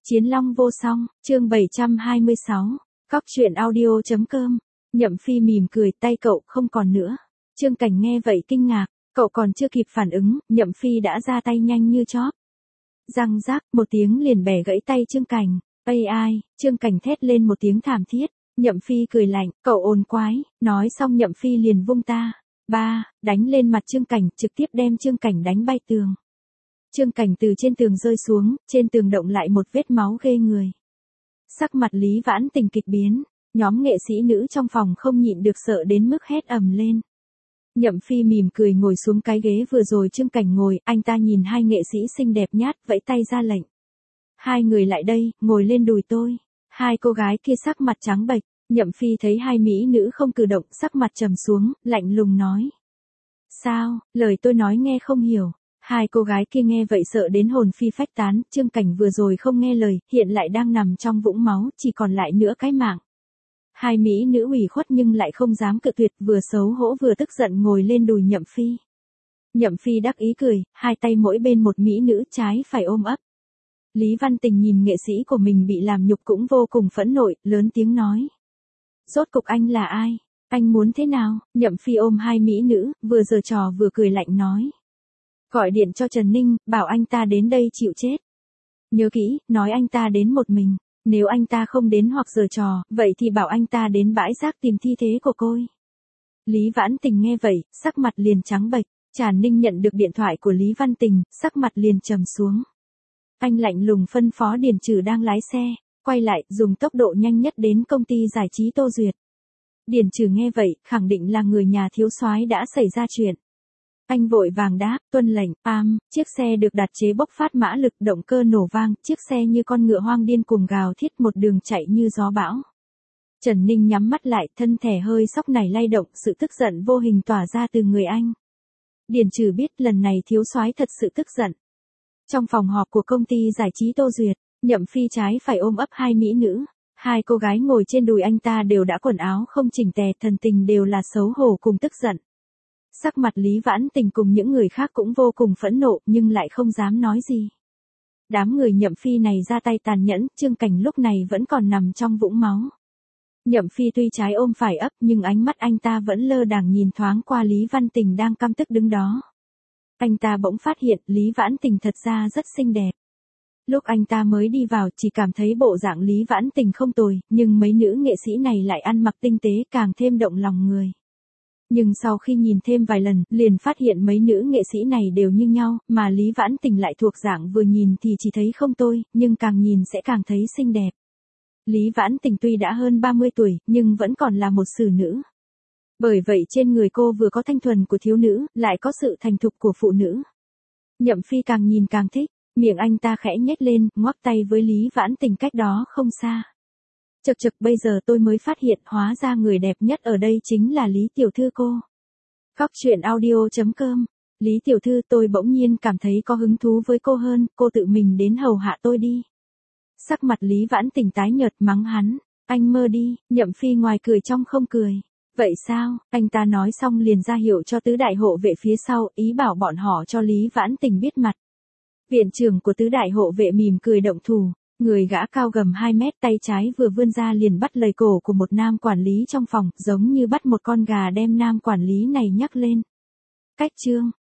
Chiến Long vô song, chương 726, Cóc truyện audio.com. Nhậm Phi mỉm cười, tay cậu không còn nữa. Trương Cảnh nghe vậy kinh ngạc, cậu còn chưa kịp phản ứng, Nhậm Phi đã ra tay nhanh như chóp. Răng rác, một tiếng liền bẻ gãy tay Trương Cảnh. Ây ai, Trương Cảnh thét lên một tiếng thảm thiết. Nhậm Phi cười lạnh, cậu ồn quái, nói xong Nhậm Phi liền vung ta. Đánh lên mặt Trương Cảnh, trực tiếp đem Trương Cảnh đánh bay tường. Trương Cảnh từ trên tường rơi xuống, trên tường động lại một vết máu ghê người. Sắc mặt Lý Vãn Tình kịch biến, nhóm nghệ sĩ nữ trong phòng không nhịn được sợ đến mức hét ầm lên. Nhậm Phi mỉm cười ngồi xuống cái ghế vừa rồi Trương Cảnh ngồi, anh ta nhìn hai nghệ sĩ xinh đẹp nhát, vẫy tay ra lệnh. Hai người lại đây, ngồi lên đùi tôi. Hai cô gái kia sắc mặt trắng bệch, Nhậm Phi thấy hai mỹ nữ không cử động, sắc mặt trầm xuống, lạnh lùng nói. Sao, lời tôi nói nghe không hiểu. Hai cô gái kia nghe vậy sợ đến hồn phi phách tán, Trương Cảnh vừa rồi không nghe lời, hiện lại đang nằm trong vũng máu, chỉ còn lại nửa cái mạng. Hai mỹ nữ ủy khuất nhưng lại không dám cự tuyệt, vừa xấu hổ vừa tức giận ngồi lên đùi Nhậm Phi. Nhậm Phi đắc ý cười, hai tay mỗi bên một mỹ nữ, trái phải ôm ấp. Lý Văn Tình nhìn nghệ sĩ của mình bị làm nhục cũng vô cùng phẫn nộ, lớn tiếng nói. Rốt cục anh là ai? Anh muốn thế nào? Nhậm Phi ôm hai mỹ nữ, vừa giở trò vừa cười lạnh nói. Gọi điện cho Trần Ninh, bảo anh ta đến đây chịu chết. Nhớ kỹ, nói anh ta đến một mình. Nếu anh ta không đến hoặc giở trò, vậy thì bảo anh ta đến bãi rác tìm thi thế của côi. Lý Vãn Tình nghe vậy, sắc mặt liền trắng bệch. Trần Ninh nhận được điện thoại của Lý Văn Tình, sắc mặt liền trầm xuống. Anh lạnh lùng phân phó Điền Trừ đang lái xe, quay lại, dùng tốc độ nhanh nhất đến công ty giải trí Tô Duyệt. Điền Trừ nghe vậy, khẳng định là người nhà thiếu soái đã xảy ra chuyện. Anh vội vàng đáp, tuân lệnh, chiếc xe được đặt chế bốc phát mã lực, động cơ nổ vang, chiếc xe như con ngựa hoang điên cuồng gào thét một đường chạy như gió bão. Trần Ninh nhắm mắt lại, thân thể hơi sóc nảy lay động, sự tức giận vô hình tỏa ra từ người anh. Điền Trừ biết lần này thiếu soái thật sự tức giận. Trong phòng họp của công ty giải trí Tô Duyệt, Nhậm Phi trái phải ôm ấp hai mỹ nữ. Hai cô gái ngồi trên đùi anh ta đều đã quần áo không chỉnh tề, thần tình đều là xấu hổ cùng tức giận. Sắc mặt Lý Vãn Tình cùng những người khác cũng vô cùng phẫn nộ nhưng lại không dám nói gì. Đám người Nhậm Phi này ra tay tàn nhẫn, Trương Cảnh lúc này vẫn còn nằm trong vũng máu. Nhậm Phi tuy trái ôm phải ấp nhưng ánh mắt anh ta vẫn lơ đãng nhìn thoáng qua Lý Văn Tình đang căm tức đứng đó. Anh ta bỗng phát hiện Lý Vãn Tình thật ra rất xinh đẹp. Lúc anh ta mới đi vào chỉ cảm thấy bộ dạng Lý Vãn Tình không tồi, nhưng mấy nữ nghệ sĩ này lại ăn mặc tinh tế càng thêm động lòng người. Nhưng sau khi nhìn thêm vài lần, liền phát hiện mấy nữ nghệ sĩ này đều như nhau, mà Lý Vãn Tình lại thuộc dạng vừa nhìn thì chỉ thấy không tồi, nhưng càng nhìn sẽ càng thấy xinh đẹp. Lý Vãn Tình tuy đã hơn 30 tuổi, nhưng vẫn còn là một xử nữ. Bởi vậy trên người cô vừa có thanh thuần của thiếu nữ, lại có sự thành thục của phụ nữ. Nhậm Phi càng nhìn càng thích, miệng anh ta khẽ nhếch lên, ngoắc tay với Lý Vãn Tình cách đó không xa. Chậc bây giờ tôi mới phát hiện hóa ra người đẹp nhất ở đây chính là Lý tiểu thư cô. Cóc truyện audio.com. Lý tiểu thư, tôi bỗng nhiên cảm thấy có hứng thú với cô hơn, cô tự mình đến hầu hạ tôi đi. Sắc mặt Lý Vãn Tình tái nhợt mắng hắn, anh mơ đi. Nhậm Phi ngoài cười trong không cười. Vậy sao? Anh ta nói xong liền ra hiệu cho tứ đại hộ vệ phía sau, ý bảo bọn họ cho Lý Vãn Tình biết mặt. Viện trưởng của tứ đại hộ vệ mỉm cười động thủ. Người gã cao gầm 2 mét, tay trái vừa vươn ra liền bắt lấy cổ của một nam quản lý trong phòng, giống như bắt một con gà đem nam quản lý này nhắc lên. Cách chương,